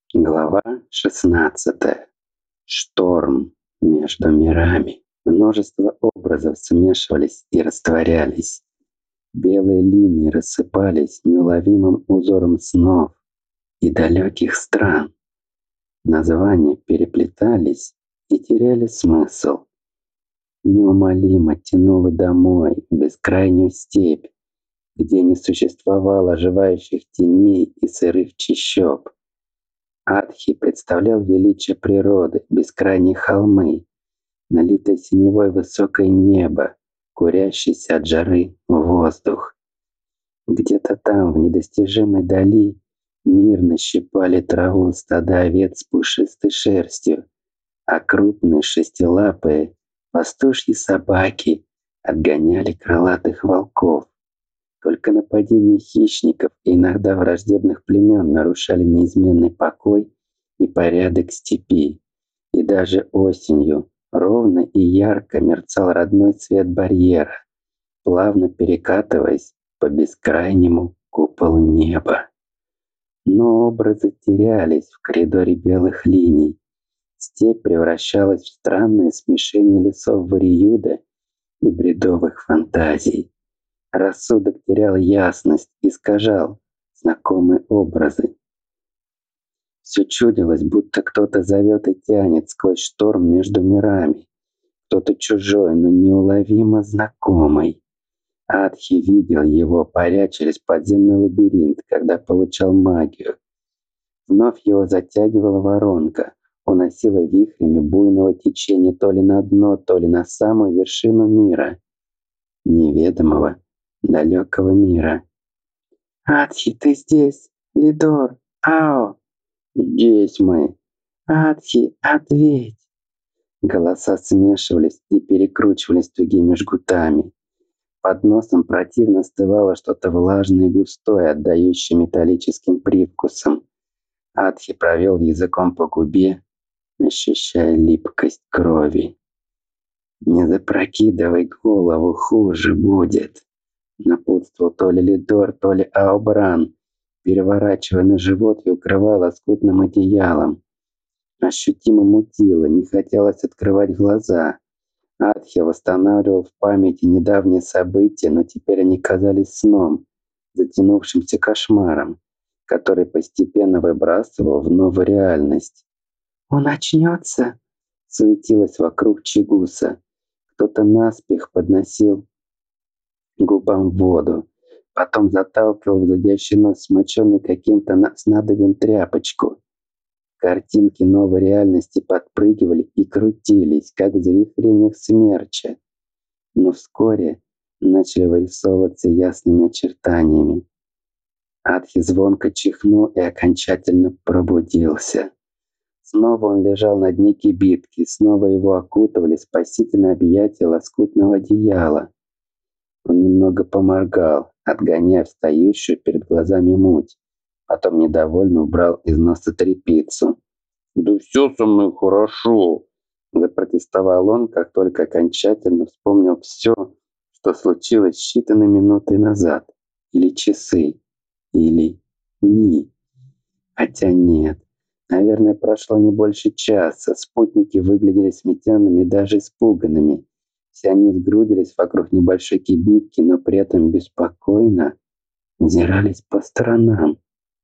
Глава 16. Шторм между мирами. Множество образов смешивались и растворялись. Белые линии рассыпались неуловимым узором снов и далеких стран. Названия переплетались и теряли смысл. Неумолимо тянуло домой, в бескрайнюю степь, где не существовало оживающих теней и сырых чащоб. Адхи представлял величие природы, бескрайние холмы, налитое синевой высокое небо, курящийся от жары воздух. Где-то там, в недостижимой дали, мирно щипали траву стада овец с пушистой шерстью, а крупные шестилапые пастушьи собаки отгоняли крылатых волков. Только нападения хищников и иногда враждебных племен нарушали неизменный покой и порядок степи. И даже осенью ровно и ярко мерцал родной цвет барьера, плавно перекатываясь по бескрайнему куполу неба. Но образы терялись в коридоре белых линий. Степь превращалась в странное смешение лесов Вариюда и бредовых фантазий. Рассудок терял ясность, искажал знакомые образы. Все чудилось, будто кто-то зовет и тянет сквозь шторм между мирами. Кто-то чужой, но неуловимо знакомый. Адхи видел его, паря через подземный лабиринт, когда получал магию. Вновь его затягивала воронка, уносила вихрями буйного течения то ли на дно, то ли на самую вершину мира. Неведомого, далекого мира. «Адхи, ты здесь? Лидор! Ао!» «Здесь мы!» «Адхи, ответь!» Голоса смешивались и перекручивались тугими жгутами. Под носом противно остывало что-то влажное и густое, отдающее металлическим привкусом. Адхи провел языком по губе, ощущая липкость крови. «Не запрокидывай голову, хуже будет!» Напутствовал то ли Лидор, то ли Аобран, переворачивая на живот и укрывая лоскутным одеялом. Ощутимо мутило, не хотелось открывать глаза. Адхи восстанавливал в памяти недавние события, но теперь они казались сном, затянувшимся кошмаром, который постепенно выбрасывал в новую реальность. «Он очнется?» — суетилась вокруг Чигуса. Кто-то наспех подносил губам воду, потом заталкивал в зудящий нос, смоченный каким-то снадобьем тряпочку. Картинки новой реальности подпрыгивали и крутились, как в завихрениях смерча, но вскоре начали вырисовываться ясными очертаниями. Адхи звонко чихнул и окончательно пробудился. Снова он лежал на дне кибитки, снова его окутывали спасительные объятия лоскутного одеяла. Он немного поморгал, отгоняя встающую перед глазами муть. Потом недовольно убрал из носа тряпицу. «Да все со мной хорошо!» Запротестовал он, как только окончательно вспомнил все, что случилось считанные минуты назад. Или часы. Или дни. Хотя нет. Наверное, прошло не больше часа. Спутники выглядели сметенными и даже испуганными. Все они сгрудились вокруг небольшой кибитки, но при этом беспокойно озирались по сторонам.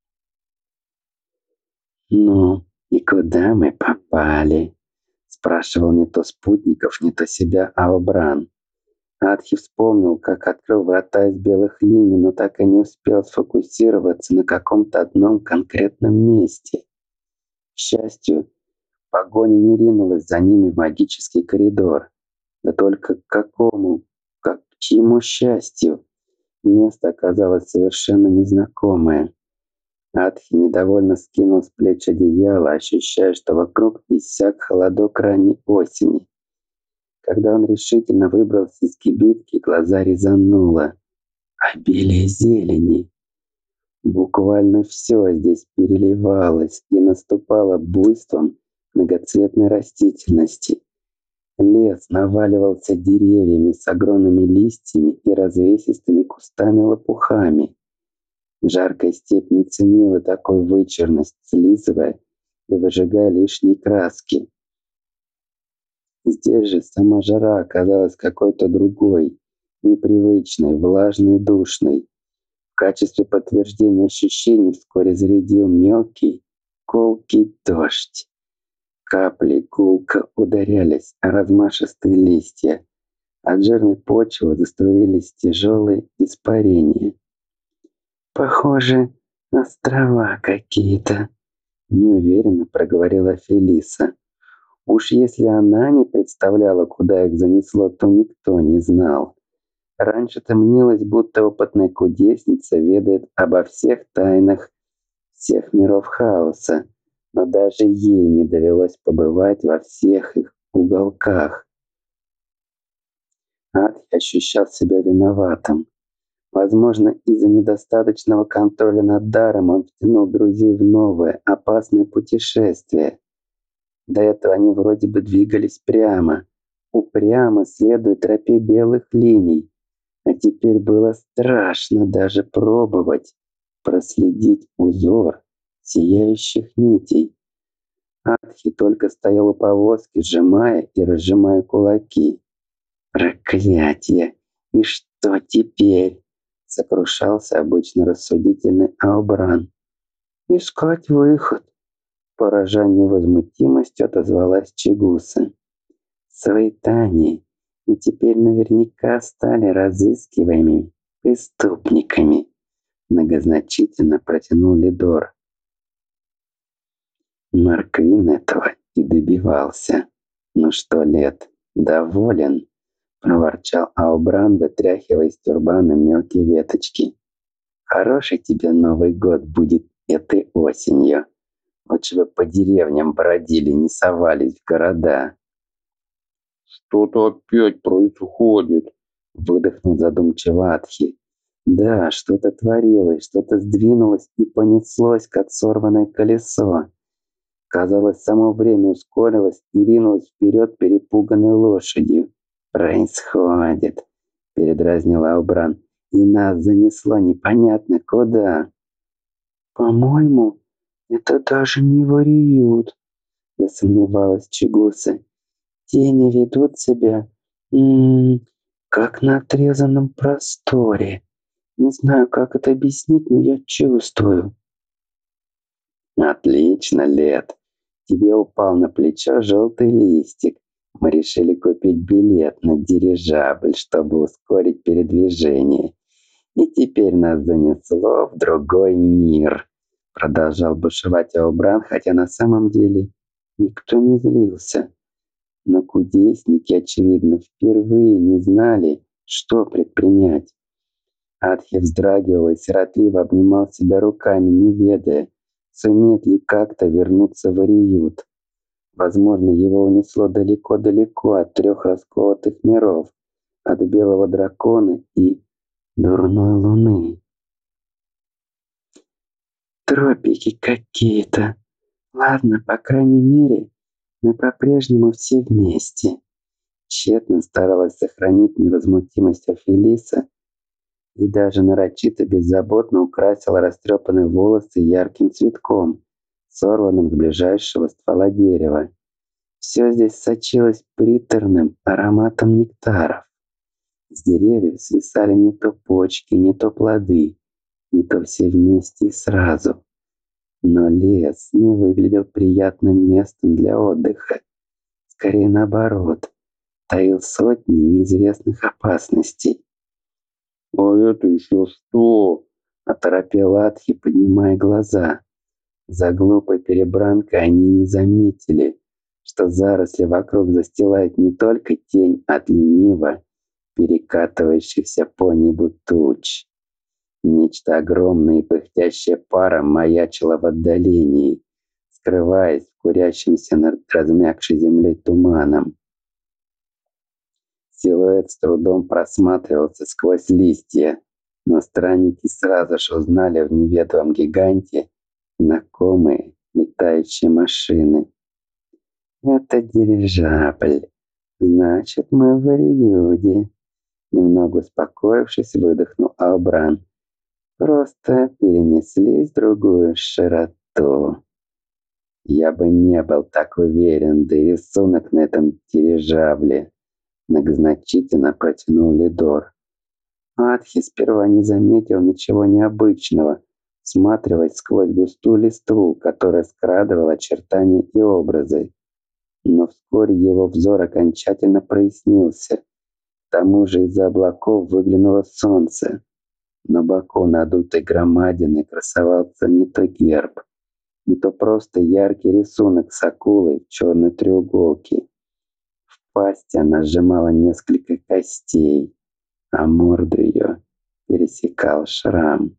«Ну, и куда мы попали?» Спрашивал не то спутников, не то себя Аобран. Адхи вспомнил, как открыл врата из белых линий, но так и не успел сфокусироваться на каком-то одном конкретном месте. К счастью, погоня не ринулась за ними в магический коридор. Да только к какому, к чьему счастью? Место оказалось совершенно незнакомое. Адхи недовольно скинул с плеч одеяло, ощущая, что вокруг иссяк холодок ранней осени. Когда он решительно выбрался из кибитки, глаза резануло. Обилие зелени. Буквально все здесь переливалось и наступало буйством многоцветной растительности. Лес наваливался деревьями с огромными листьями и развесистыми кустами-лопухами. Жаркая степь не ценила такой вычурность, слизывая и выжигая лишние краски. Здесь же сама жара оказалась какой-то другой, непривычной, влажной и душной. В качестве подтверждения ощущений вскоре зарядил мелкий, колкий дождь. Капли гулко ударялись о размашистые листья. От жирной почвы заструились тяжелые испарения. «Похоже, острова какие-то», — неуверенно проговорила Фелиса. Уж если она не представляла, куда их занесло, то никто не знал. Раньше-то мнилось, будто опытная кудесница ведает обо всех тайнах всех миров хаоса, но даже ей не довелось побывать во всех их уголках. Адхи ощущал себя виноватым. Возможно, из-за недостаточного контроля над даром он втянул друзей в новое, опасное путешествие. До этого они вроде бы двигались прямо, упрямо следуя тропе белых линий. А теперь было страшно даже пробовать проследить узор сияющих нитей. Адхи только стоял у повозки, сжимая и разжимая кулаки. «Проклятье! И что теперь?» — сокрушался обычно рассудительный Аобран. «Искать выход!» — поражая невозмутимостью, отозвалась Чигуса. «Свои Тани и теперь наверняка стали разыскиваемыми преступниками», — многозначительно протянул Лидор. Марквин этого и добивался. «Ну что, Лед, доволен?» — проворчал Аубран, вытряхивая из тюрбана мелкие веточки. «Хороший тебе Новый год будет этой осенью. Лучше бы по деревням бродили, не совались в города». «Что-то опять происходит», — выдохнул задумчиво Атхи. Да, что-то творилось, что-то сдвинулось и понеслось, как сорванное колесо. Казалось, само время ускорилось и ринулось вперед перепуганной лошадью. «Происходит», — передразнил Аубран, — «и нас занесло непонятно куда». «По-моему, это даже не вариют», — засомневалась Чигуса. «Тени ведут себя, как на отрезанном просторе. Не знаю, как это объяснить, но я чувствую». «Отлично, Лед. Тебе упал на плечо желтый листик. Мы решили купить билет на дирижабль, чтобы ускорить передвижение. И теперь нас занесло в другой мир», — продолжал бушевать Аубран, хотя на самом деле никто не злился. Но кудесники, очевидно, впервые не знали, что предпринять. Адхи вздрагивал и сиротливо обнимал себя руками, не ведая, сумеет ли как-то вернуться в Ариют. Возможно, его унесло далеко-далеко от 3 расколотых миров, от белого дракона и дурной луны. Тропики какие-то. Ладно, по крайней мере, мы по-прежнему все вместе. Тщетно старалась сохранить невозмутимость Афелиса и даже нарочито беззаботно украсила растрепанные волосы ярким цветком, сорванным с ближайшего ствола дерева. Все здесь сочилось приторным ароматом нектаров. С деревьев свисали не то почки, не то плоды, не то все вместе и сразу. Но лес не выглядел приятным местом для отдыха. Скорее наоборот, таил сотни неизвестных опасностей. «А это еще что?» — оторопел Атхи, поднимая глаза. За глупой перебранкой они не заметили, что заросли вокруг застилает не только тень от лениво перекатывающихся по небу туч. Нечто огромное и пыхтящее паром маячило в отдалении, скрываясь в курящемся над размягшей землей туманом. Силуэт с трудом просматривался сквозь листья, но странники сразу же узнали в неведомом гиганте знакомые летающие машины. «Это дирижабль. Значит, мы в Ариюде», — немного успокоившись, выдохнул Аубран. «Просто перенеслись в другую широту». Я бы не был так уверен, да и рисунок на этом дирижабле. Многозначительно протянул Лидор. Атхи сперва не заметил ничего необычного, всматриваясь сквозь густую листву, которая скрадывала очертания и образы. Но вскоре его взор окончательно прояснился. К тому же из-за облаков выглянуло солнце. На боку надутой громадины красовался не то герб, не то просто яркий рисунок с акулой в черной треуголке. В пасти она сжимала несколько костей, а морду ее пересекал шрам.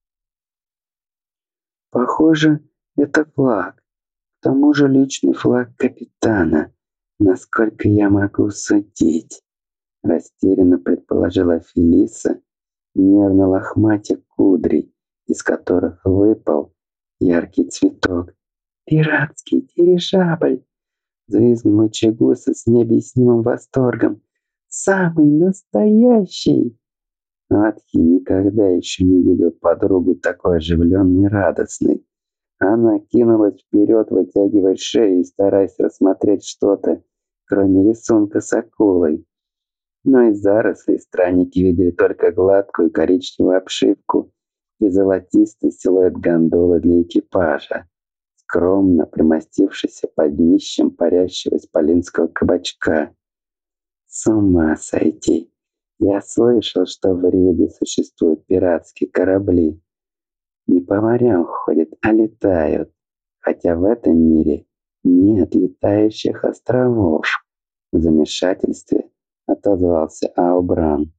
Похоже, это флаг. К тому же личный флаг капитана, насколько я могу судить. Растерянно предположила Фелиса, нервно лохматя кудрей, из которых выпал яркий цветок. «Пиратский дирижабль!» — взвизгнула Чагуса с необъяснимым восторгом. «Самый настоящий!» Атхи никогда еще не видел подругу такой оживленной и радостной. Она кинулась вперед, вытягивая шею и стараясь рассмотреть что-то, кроме рисунка с акулой. Но из зарослей странники видели только гладкую коричневую обшивку и золотистый силуэт гондолы для экипажа, скромно примостившийся под днищем парящего исполинского кабачка. С ума сойти! Я слышал, что в Риге существуют пиратские корабли. Не по морям ходят, а летают. Хотя в этом мире нет летающих островов. В замешательстве отозвался Аубран.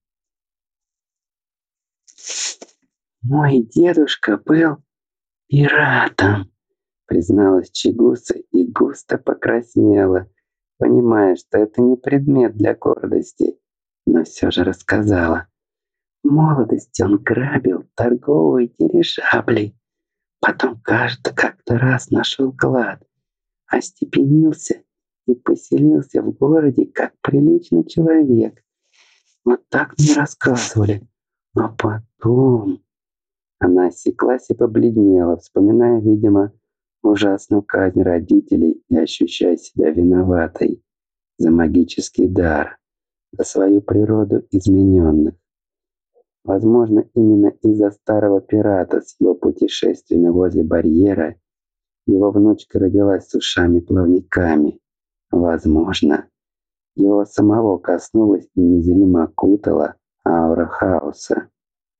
«Мой дедушка был пиратом», призналась Чигуса и густо покраснела, понимая, что это не предмет для гордости, но все же рассказала. В молодости он грабил торговые дирижабли, потом как-то раз нашел клад, остепенился и поселился в городе как приличный человек. Вот так мне рассказывали. А потом... Она осеклась и побледнела, вспоминая, видимо, ужасную казнь родителей и ощущая себя виноватой за магический дар, за свою природу измененных. Возможно, именно из-за старого пирата с его путешествиями возле барьера его внучка родилась с ушами-плавниками. Возможно, его самого коснулась и незримо окутала аура хаоса.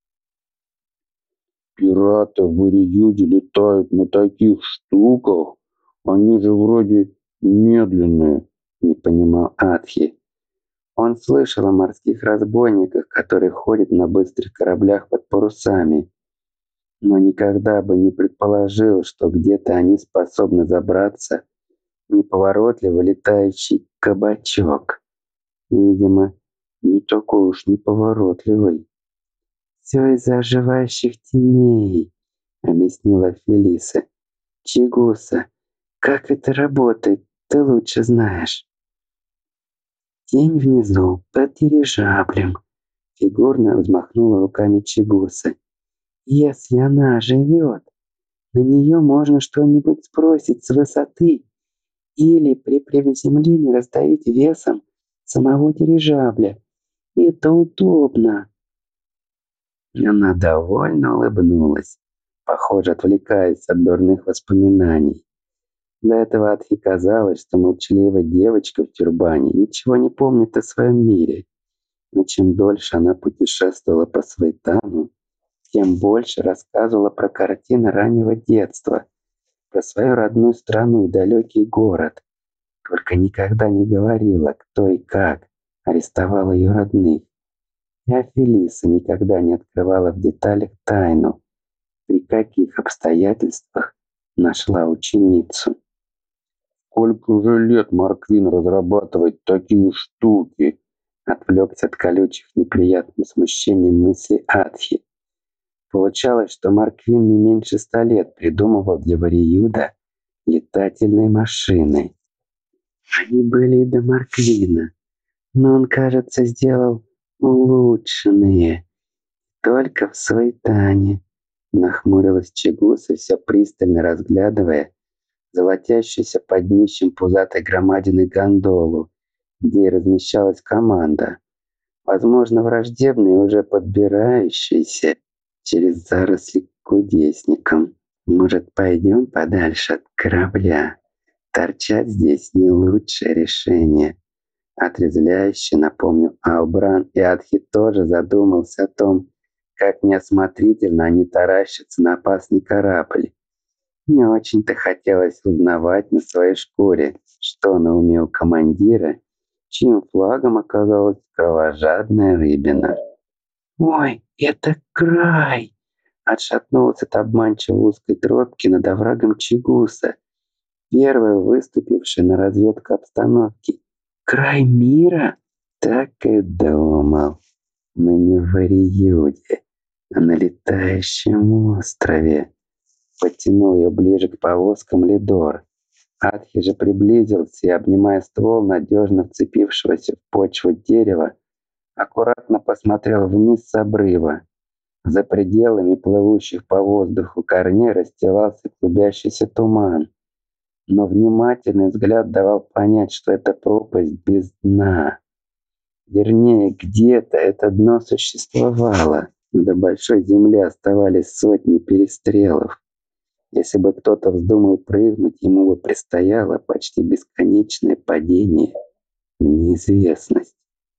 Пираты в Ириюде летают на таких штуках. Они же вроде медленные, Не понимал Атхи. Он слышал о морских разбойниках, которые ходят на быстрых кораблях под парусами, но никогда бы не предположил, что где-то они способны забраться в неповоротливо летающий кабачок. Видимо, не такой уж неповоротливый. «Все из-за оживающих теней», — объяснила Фелиса. «Чигуса, как это работает, ты лучше знаешь». «Тень внизу, под дирижаблем», — фигурно взмахнула руками Чигуса. «Если она живет, на нее можно что-нибудь сбросить с высоты или при приземлении раздавить весом самого дирижабля. Это удобно». Она довольно улыбнулась, похоже, отвлекаясь от дурных воспоминаний. До этого Атхи казалось, что молчаливая девочка в тюрбане ничего не помнит о своем мире. Но чем дольше она путешествовала по Свейтану, тем больше рассказывала про картины раннего детства, про свою родную страну и далекий город. Только никогда не говорила, кто и как арестовал ее родных. И Афелиса никогда не открывала в деталях тайну, при каких обстоятельствах нашла ученицу. сколько же лет Марквин разрабатывает такие штуки? Отвлекся от колючих неприятным смущением мысли Атхи. Получалось, что Марквин не меньше 100 лет придумывал для Вариюда летательные машины. Они были и до Марквина, но он, кажется, сделал улучшенные. Только в Свейтане. Нахмурилась Чигуса, все пристально разглядывая золотящуюся под днищем пузатой громадины гондолу, где и размещалась команда, возможно, враждебные, уже подбирающиеся через заросли к кудесникам. Может, пойдем подальше от корабля? Торчать здесь не лучшее решение. Отрезвляюще напомнил Аубран, и Адхи тоже задумался о том, как неосмотрительно они таращатся на опасный корабль. Не очень-то хотелось узнавать на своей шкуре, что на уме у командира, чьим флагом оказалась кровожадная рыбина. «Ой, это край!» Отшатнулась от обманчиво узкой тропки над оврагом Чигуса, первая выступившая на разведку обстановки. «Край мира?» Так и думал. Мы не в Вариюде, а на летающем острове. Подтянул ее ближе к повозкам Лидор. Адхи же приблизился и, обнимая ствол надежно вцепившегося в почву дерева, аккуратно посмотрел вниз с обрыва. За пределами плывущих по воздуху корней расстилался клубящийся туман. Но внимательный взгляд давал понять, что это пропасть без дна. Вернее, где-то это дно существовало. До большой земли оставались сотни перестрелов. Если бы кто-то вздумал прыгнуть, ему бы предстояло почти бесконечное падение в неизвестность.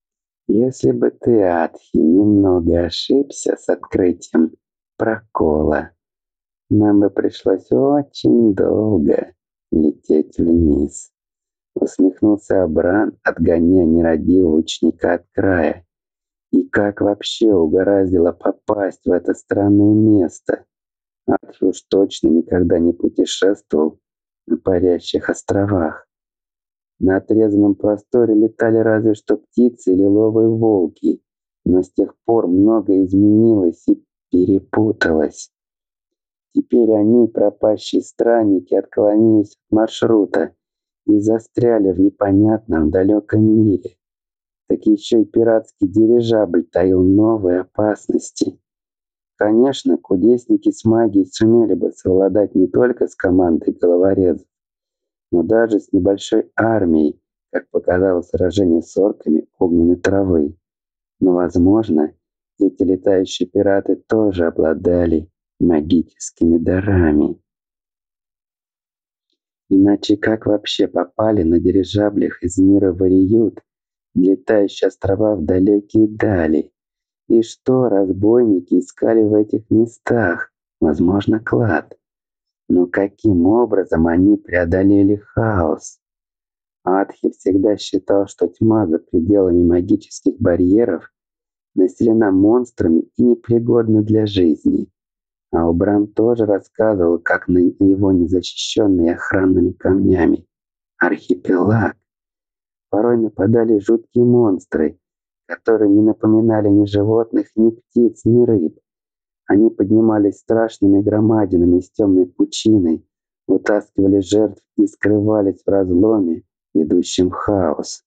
Если бы ты, Адхи, немного ошибся с открытием прокола, нам бы пришлось очень долго лететь вниз. Усмехнулся Абран, отгоняя нерадивого ученика от края. И как вообще угораздило попасть в это странное место? Адхи уж точно никогда не путешествовал на парящих островах. На отрезанном просторе летали разве что птицы и лиловые волки, но с тех пор многое изменилось и перепуталось. Теперь они, пропащие странники, отклонились от маршрута и застряли в непонятном далеком мире. Так еще и пиратский дирижабль таил новые опасности. Конечно, кудесники с магией сумели бы совладать не только с командой головорезов, но даже с небольшой армией, как показало сражение с орками огненной травы. Но, возможно, эти летающие пираты тоже обладали магическими дарами. Иначе как вообще попали на дирижаблях из мира Вариют, летающие острова в далекие дали? И что разбойники искали в этих местах? Возможно, клад. Но каким образом они преодолели хаос? Адхи всегда считал, что тьма за пределами магических барьеров населена монстрами и непригодна для жизни. А Убран тоже рассказывал, как на его незащищенный охранными камнями архипелаг порой нападали жуткие монстры, которые не напоминали ни животных, ни птиц, ни рыб. Они поднимались страшными громадинами из темной пучины, вытаскивали жертв и скрывались в разломе, ведущем в хаос.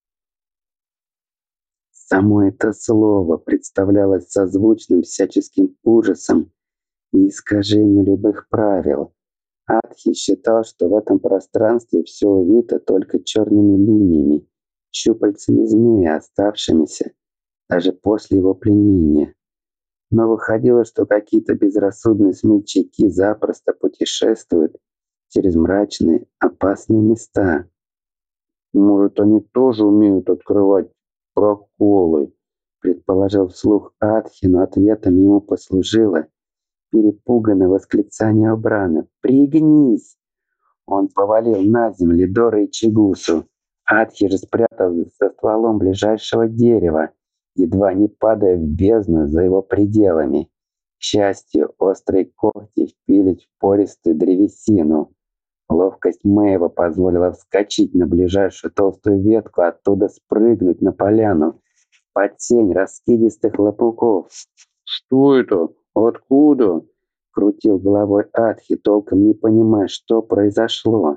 Само это слово представлялось созвучным всяческим ужасом и искажению любых правил. Адхи считал, что в этом пространстве все увито только черными линиями, щупальцами змея, оставшимися даже после его пленения. Но выходило, что какие-то безрассудные смельчаки запросто путешествуют через мрачные, опасные места. Может, они тоже умеют открывать проколы? Предположил вслух Адхи, но ответом ему послужило перепуганное восклицание Абрана. «Пригнись!» Он повалил на землю Лидора и Чигусу. Адхи же спрятался за стволом ближайшего дерева, едва не падая в бездну за его пределами. К счастью, острые когти впились в пористую древесину. Ловкость Мэйва позволила вскочить на ближайшую толстую ветку, оттуда спрыгнуть на поляну под тень раскидистых лопухов. Что это? Откуда? Крутил головой Адхи, толком не понимая, что произошло.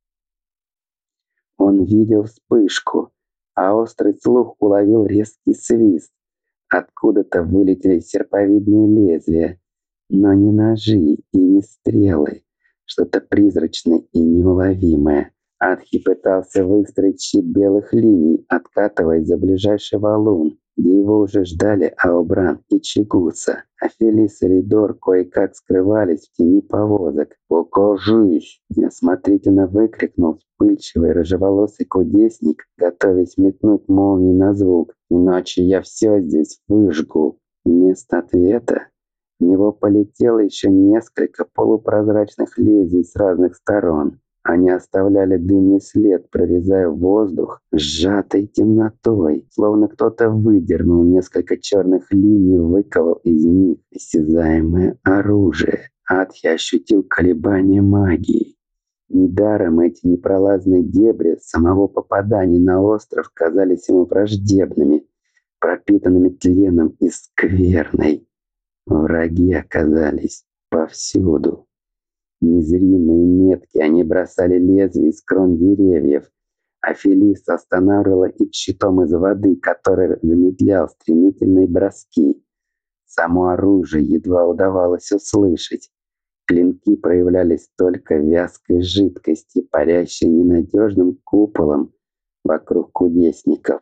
Он видел вспышку, а острый слух уловил резкий свист. Откуда-то вылетели серповидные лезвия, но не ножи и не стрелы, что-то призрачное и неуловимое. Атхи пытался выстроить щит белых линий, откатываясь за ближайший валун, где его уже ждали Аобран и Чигуса. А Фелис и Ридор кое-как скрывались в тени повозок. «Покажись!» – неосмотрительно выкрикнул вспыльчивый рыжеволосый кудесник, готовясь метнуть молнии на звук. «Иначе я все здесь выжгу!» Вместо ответа в него полетело еще несколько полупрозрачных лезвий с разных сторон. Они оставляли дымный след, прорезая воздух сжатой темнотой, словно кто-то выдернул несколько черных линий и выковал из них осязаемое оружие. Атхи ощутил колебание магии. Недаром эти непролазные дебри самого попадания на остров казались ему враждебными, пропитанными тленом и скверной. Враги оказались повсюду. Незримые метки, они бросали лезвия из крон деревьев, а Фелис останавливала их щитом из воды, который замедлял стремительные броски. Само оружие едва удавалось услышать. Клинки проявлялись только в вязкой жидкости, парящей ненадежным куполом вокруг кудесников.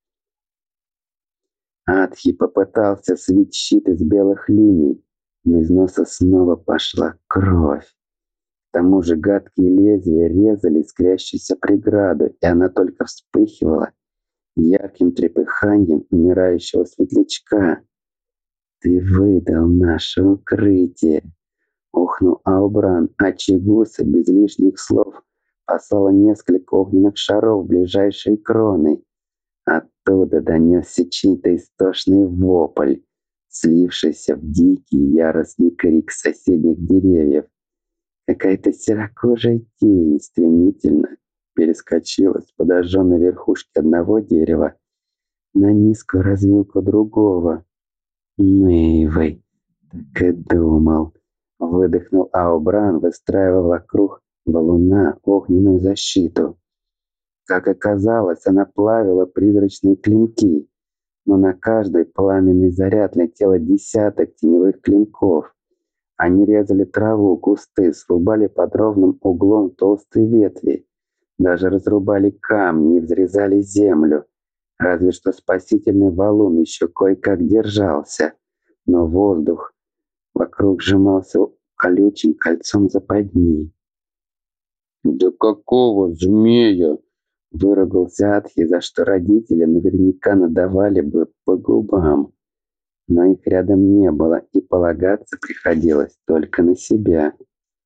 Атхи попытался свить щит из белых линий, но из носа снова пошла кровь. К тому же гадкие лезвия резали искрящуюся преграду, и она только вспыхивала ярким трепыханием умирающего светлячка. «Ты выдал наше укрытие!» — охнул Аобран, а Чигуса без лишних слов послала несколько огненных шаров в ближайшие кроны. Оттуда донесся чей-то истошный вопль, слившийся в дикий яростный крик соседних деревьев. Какая-то серокожая тень стремительно перескочила с подожженной верхушки одного дерева на низкую развилку другого. «Мэйвэй, так и думал», — выдохнул Аобран, выстраивая вокруг валуна огненную защиту. Как оказалось, она плавила призрачные клинки, но на каждый пламенный заряд летело десяток теневых клинков. Они резали траву, кусты, срубали под ровным углом толстые ветви, даже разрубали камни и взрезали землю. Разве что спасительный валун еще кое-как держался, но воздух вокруг сжимался колючим кольцом западни. «Да какого змея?» — выругался Атхи, за что родители наверняка надавали бы по губам. Но их рядом не было, и полагаться приходилось только на себя.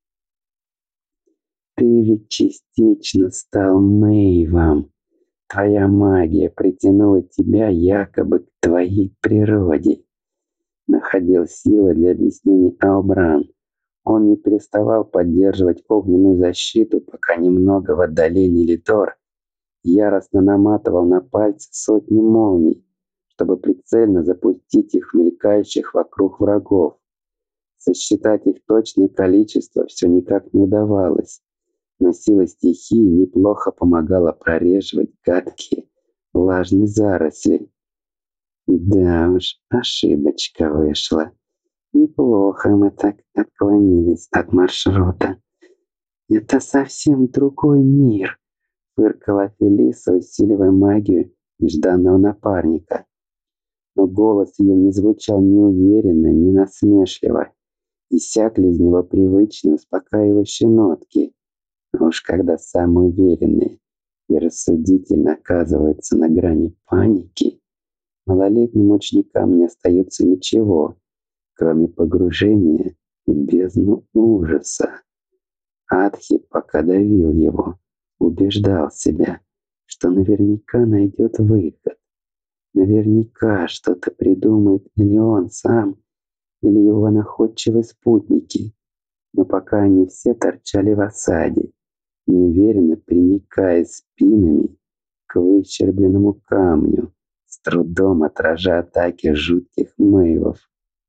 «Ты ведь частично стал Мэйвом. Твоя магия притянула тебя якобы к твоей природе», — находил силы для объяснений Аобран. Он не переставал поддерживать огненную защиту, пока немного в отдалении Литор яростно наматывал на пальцы сотни молний, чтобы прицельно запустить их в мелькающих вокруг врагов. Сосчитать их точное количество все никак не удавалось, но сила стихии неплохо помогала прореживать гадкие влажные заросли. Да уж, ошибочка вышла. Неплохо мы так отклонились от маршрута. «Это совсем другой мир», — фыркала Фелиса, усиливая магию нежданного напарника. Но голос ее не звучал ни уверенно, ни насмешливо. Иссякли из него привычные успокаивающие нотки. А уж когда самые уверенные и рассудительно оказываются на грани паники, малолетним ученикам не остается ничего, кроме погружения в бездну ужаса. Атхи пока давил его, убеждал себя, что наверняка найдет выход. Наверняка что-то придумает или он сам, или его находчивые спутники. Но пока они все торчали в осаде, неуверенно приникая спинами к выщербленному камню, с трудом отражая атаки жутких мэйвов.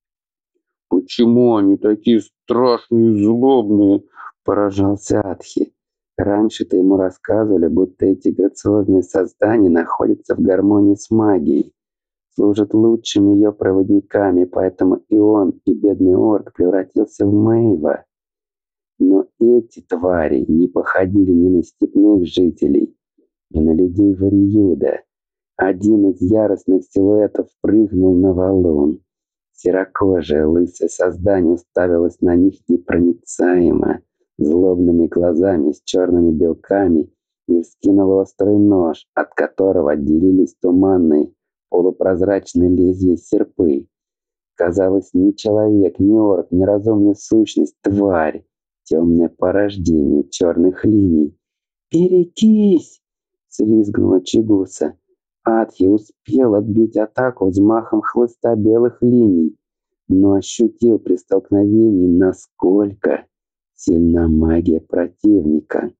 «Почему они такие страшные и злобные?» — поражался Атхи. Раньше-то ему рассказывали, будто эти грациозные создания находятся в гармонии с магией, служат лучшими ее проводниками, поэтому и он, и бедный орк превратился в мэйва. Но эти твари не походили ни на степных жителей, ни на людей Вариюда. Один из яростных силуэтов прыгнул на валун. Серокожее лысое создание уставилось на них непроницаемо, злобными глазами с черными белками, и вскинуло острый нож, от которого отделились туманные, полупрозрачные лезвия серпы. Казалось, ни человек, ни орк, ни разумная сущность, тварь, темное порождение черных линий. «Берегись!» — свизгнула Чигуса. Атхи успел отбить атаку взмахом хлыста белых линий, но ощутил при столкновении, насколько сильна магия противника.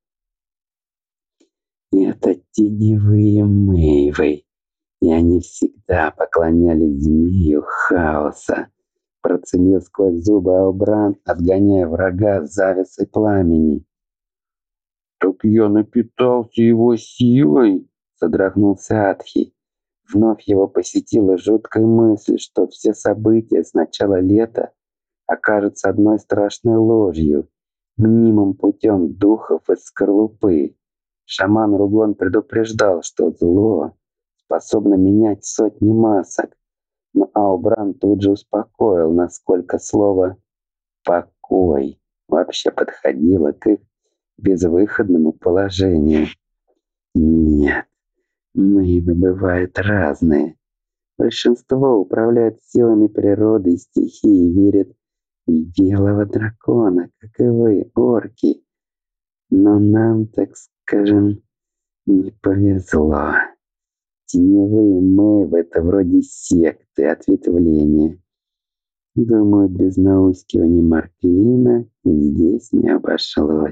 Это теневые мэйвы, и они всегда поклонялись змею хаоса. Процедил сквозь зубы Аубран, отгоняя врага завесой пламени. «Так я напитался его силой!» — содрогнулся Атхи. Вновь его посетила жуткая мысль, что все события с начала лета окажутся одной страшной ложью, мнимым путем духов из скорлупы. Шаман Ругон предупреждал, что зло способно менять сотни масок, но Аубран тут же успокоил, насколько слово «покой» вообще подходило к их безвыходному положению. Нет, мэйвы бывают разные. Большинство управляют силами природы и стихии и верят в белого дракона, как и вы, орки. Но нам, так скажем, не повезло. Теневые мэйвы — это вроде секты, ответвления. Думаю, без наускивания Марквина здесь не обошлось.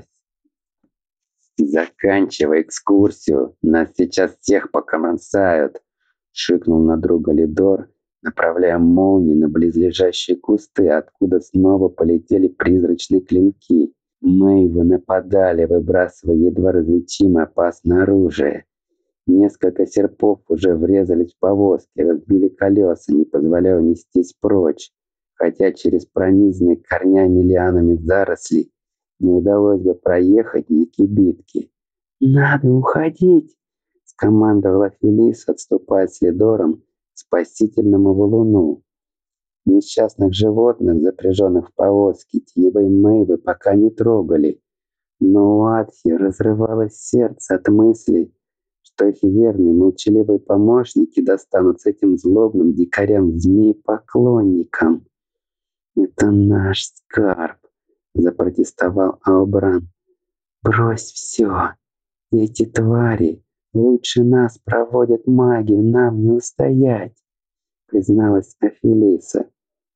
«Заканчивай экскурсию, нас сейчас всех покромсают!» — шикнул на друга Лидор, направляя молнии на близлежащие кусты, откуда снова полетели призрачные клинки. Мэйвы нападали, выбрасывая едва различимое опасное оружие. Несколько серпов уже врезались в повозки, разбили колеса, не позволяя унестись прочь, хотя через пронизанные корнями лианами заросли не удалось бы проехать на кибитке. «Надо уходить!» — скомандовала Фелис, отступая с Лидором к спасительному валуну. Несчастных животных, запряженных в повозки, теневые мэйвы пока не трогали, но у Атхи разрывалось сердце от мысли, что их верные молчаливые помощники достанутся этим злобным дикарям-змей-поклонникам. «Это наш скарб!» — запротестовал Аубран. «Брось все! Эти твари лучше нас проводят магию, нам не устоять!» — призналась Афилиса.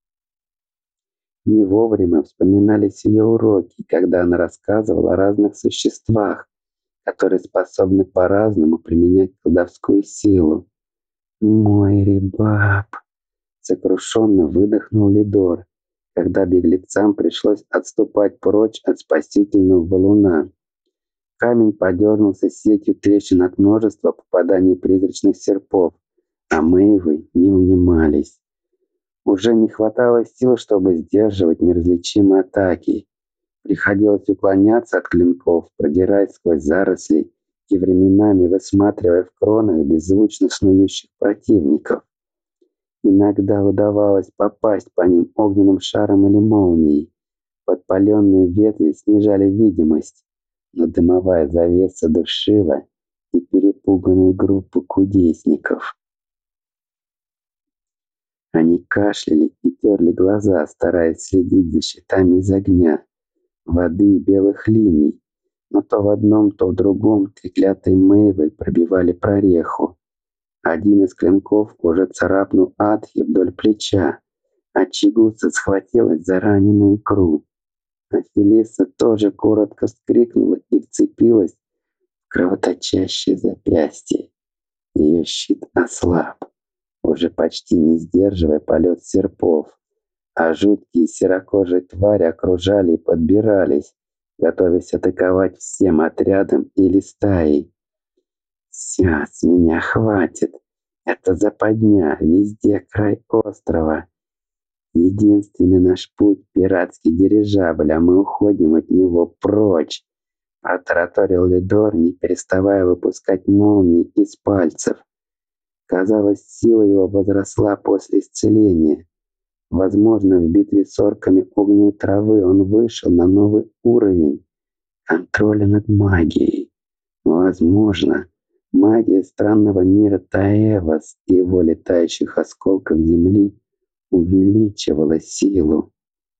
Не вовремя вспоминались ее уроки, когда она рассказывала о разных существах, которые способны по-разному применять колдовскую силу. «Мой ребаб!» — сокрушенно выдохнул Лидор, когда беглецам пришлось отступать прочь от спасительного валуна. Камень подернулся сетью трещин от множества попаданий призрачных серпов, а мэйвы не унимались. Уже не хватало сил, чтобы сдерживать неразличимые атаки. Приходилось уклоняться от клинков, продираясь сквозь заросли и временами высматривая в кронах беззвучно снующих противников. Иногда удавалось попасть по ним огненным шаром или молнией. Подпаленные ветви снижали видимость, но дымовая завеса душила и перепуганную группу кудесников. Они кашляли и терли глаза, стараясь следить за щитами из огня, воды и белых линий, но то в одном, то в другом треклятые мэйвы пробивали прореху. Один из клинков уже царапнул Атхи вдоль плеча, а Чигуса схватилась за раненую икру. Афилиса тоже коротко вскрикнула и вцепилась в кровоточащее запястье. Ее щит ослаб, уже почти не сдерживая полет серпов, а жуткие серокожие твари окружали и подбирались, готовясь атаковать всем отрядом или стаей. «Все, с меня хватит. Это западня, везде край острова. Единственный наш путь — пиратский дирижабль, а мы уходим от него прочь», — протараторил Лидор, не переставая выпускать молнии из пальцев. Казалось, сила его возросла после исцеления. Возможно, в битве с орками огненной травы он вышел на новый уровень контроля над магией. Возможно, магия странного мира Таэвос и его летающих осколков земли увеличивала силу.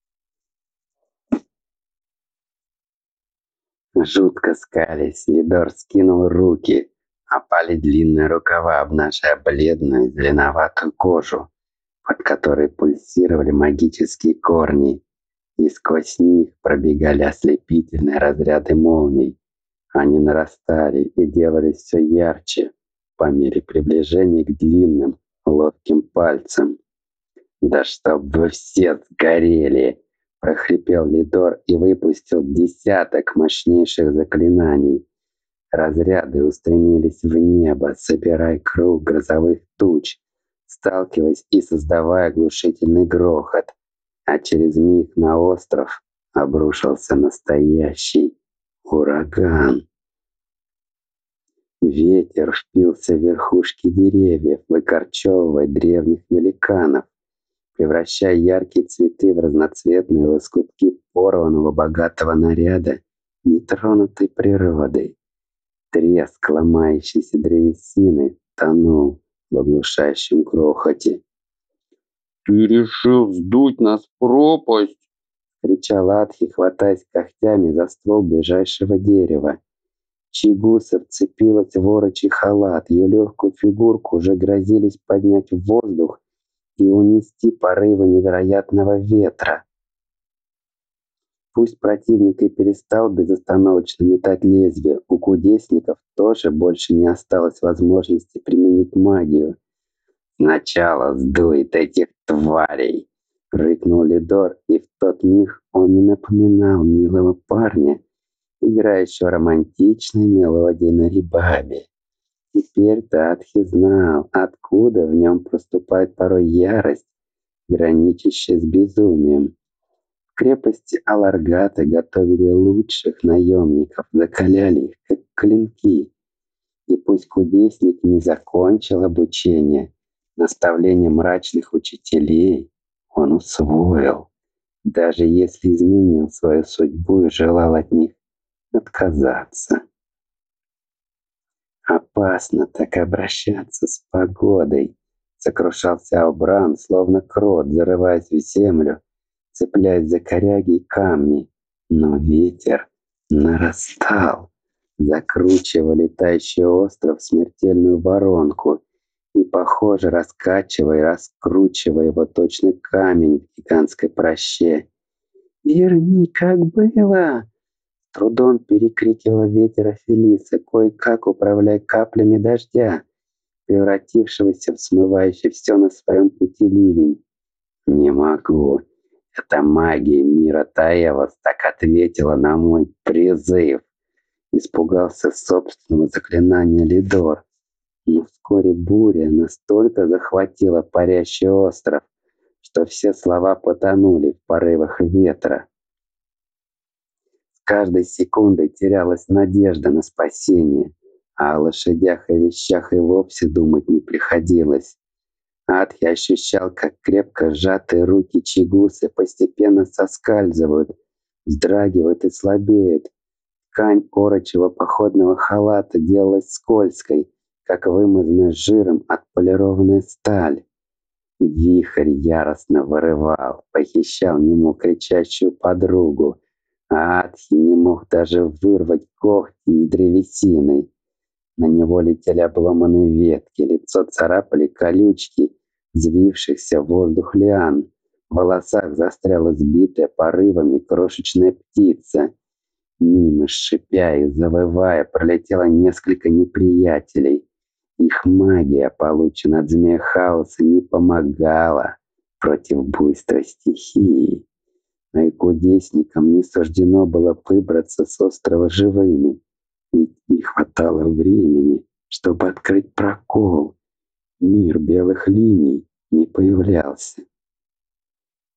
Жутко скалясь, Лидор скинул руки, опали длинные рукава, обнажая бледную зеленоватую кожу, под которой пульсировали магические корни, и сквозь них пробегали ослепительные разряды молний. Они нарастали и делались все ярче по мере приближения к длинным, ловким пальцам. «Да чтоб вы все сгорели!» — прохрипел Лидор и выпустил десяток мощнейших заклинаний. Разряды устремились в небо, собирая круг грозовых туч, сталкиваясь и создавая оглушительный грохот. А через миг на остров обрушился настоящий ураган. Ветер впился в верхушки деревьев, выкорчевывая древних великанов, превращая яркие цветы в разноцветные лоскутки порванного богатого наряда нетронутой природы. Треск ломающейся древесины тонул в оглушающем грохоте. «Ты решил вздуть нас в пропасть?» — кричал Атхи, хватаясь когтями за ствол ближайшего дерева. Чигуса вцепилась в орочий халат, ее легкую фигурку уже грозились поднять в воздух и унести порывы невероятного ветра. Пусть противник и перестал безостановочно метать лезвие, у кудесников тоже больше не осталось возможности применить магию. «Сначала сдует этих тварей!» — рыкнул Лидор, и в тот миг он не напоминал милого парня, играющего романтичной мелодией на рибабе. Теперь Тадхи знал, откуда в нем проступает порой ярость, граничащая с безумием. В крепости Аларгата готовили лучших наемников, закаляли их, как клинки. И пусть кудесник не закончил обучение, наставления мрачных учителей он усвоил, даже если изменил свою судьбу и желал от них отказаться. «Опасно так обращаться с погодой», — сокрушался Албран, словно крот, зарываясь в землю, цепляясь за коряги и камни. Но ветер нарастал, закручивая летающий остров в смертельную воронку и, похоже, раскачивая и раскручивая его точно камень в гигантской проще. «Верни, как было!» Трудом перекрикивала ветер Фелиса, кое-как управляя каплями дождя, превратившегося в смывающий все на своем пути ливень. «Не могу. Эта магия мира Таевос так ответила на мой призыв». Испугался собственного заклинания Лидор. Но вскоре буря настолько захватила парящий остров, что все слова потонули в порывах ветра. С каждой секундой терялась надежда на спасение, а о лошадях и вещах и вовсе думать не приходилось. Атхи ощущал, как крепко сжатые руки Чигусы постепенно соскальзывают, вздрагивают и слабеют. Ткань орочего походного халата делалась скользкой, как вымазанная жиром отполированная сталь. Вихрь яростно вырывал, похищал нему кричащую подругу, а Атхи не мог даже вырвать когти из древесины. На него летели обломанные ветки, лицо царапали колючки, взвившихся в воздух лиан. В волосах застряла сбитая порывами крошечная птица. Мимо, шипя и завывая, пролетело несколько неприятелей. Их магия, полученная от змея хаоса, не помогала против буйства стихии. Но и кудесникам не суждено было выбраться с острова живыми, ведь не хватало времени, чтобы открыть прокол. Мир белых линий не появлялся.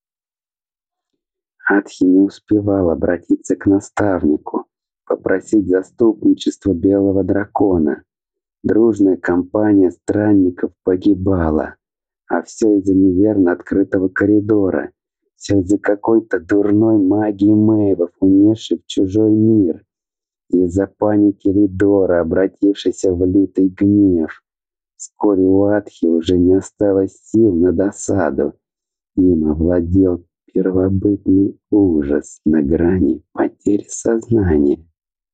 Атхи не успевал обратиться к наставнику, попросить заступничества белого дракона. Дружная компания странников погибала, а все из-за неверно открытого коридора, все из-за какой-то дурной магии Мэйвов, унесшей в чужой мир, из-за паники Лидора, обратившейся в лютый гнев. Вскоре у Атхи уже не осталось сил на досаду. Им овладел первобытный ужас на грани потери сознания.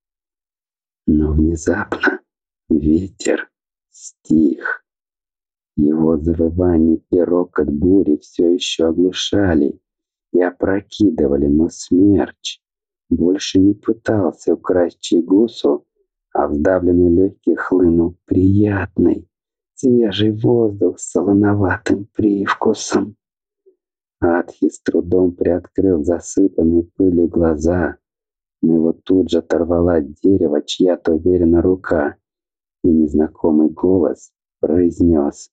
Но внезапно ветер стих. Его завывание и рокот бури все еще оглушали и опрокидывали, но смерч больше не пытался украсть Чигусу, а в сдавленные легкие хлынул приятный, свежий воздух с солоноватым привкусом. Атхи с трудом приоткрыл засыпанные пылью глаза, но его тут же оторвала от дерева чья-то уверенная рука, и незнакомый голос произнес: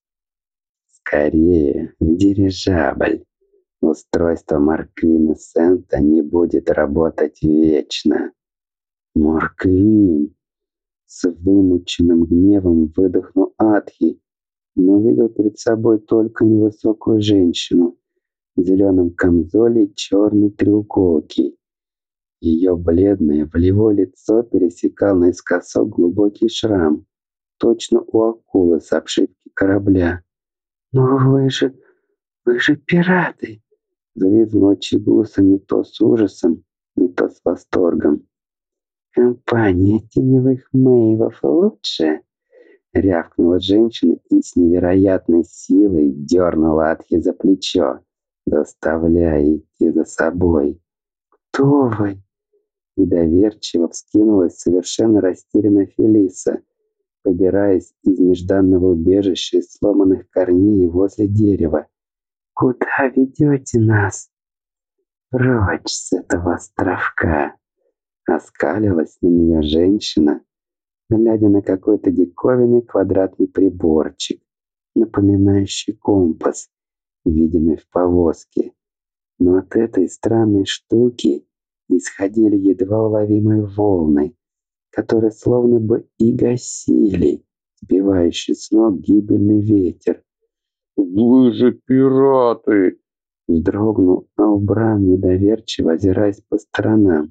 «Скорее в дирижабль! Устройство Марквина Сента не будет работать вечно!» «Марквин!» С вымученным гневом выдохнул Атхи, но увидел перед собой только невысокую женщину в зеленом камзоле и черной треуголке. Ее бледное волевое лицо пересекал наискосок глубокий шрам, точно у акулы с обшивки корабля. «Но вы же пираты!» — взвизгнула Чигуса не то с ужасом, не то с восторгом. «Компания теневых Мэйвов лучше!» — рявкнула женщина и с невероятной силой дернула Атхи за плечо, заставляя идти за собой. «Кто вы?» — недоверчиво вскинулась совершенно растерянная Фелиса, выбираясь из нежданного убежища из сломанных корней возле дерева. «Куда ведете нас?» «Прочь с этого островка!» — оскалилась на нее женщина, глядя на какой-то диковинный квадратный приборчик, напоминающий компас, виденный в повозке. Но от этой странной штуки исходили едва уловимые волны, которые словно бы и гасили сбивающий с ног гибельный ветер. «Вы же пираты!» Вздрогнул Аубран, недоверчиво озираясь по сторонам.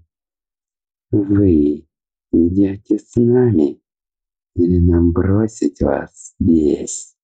«Вы идете с нами или нам бросить вас здесь?»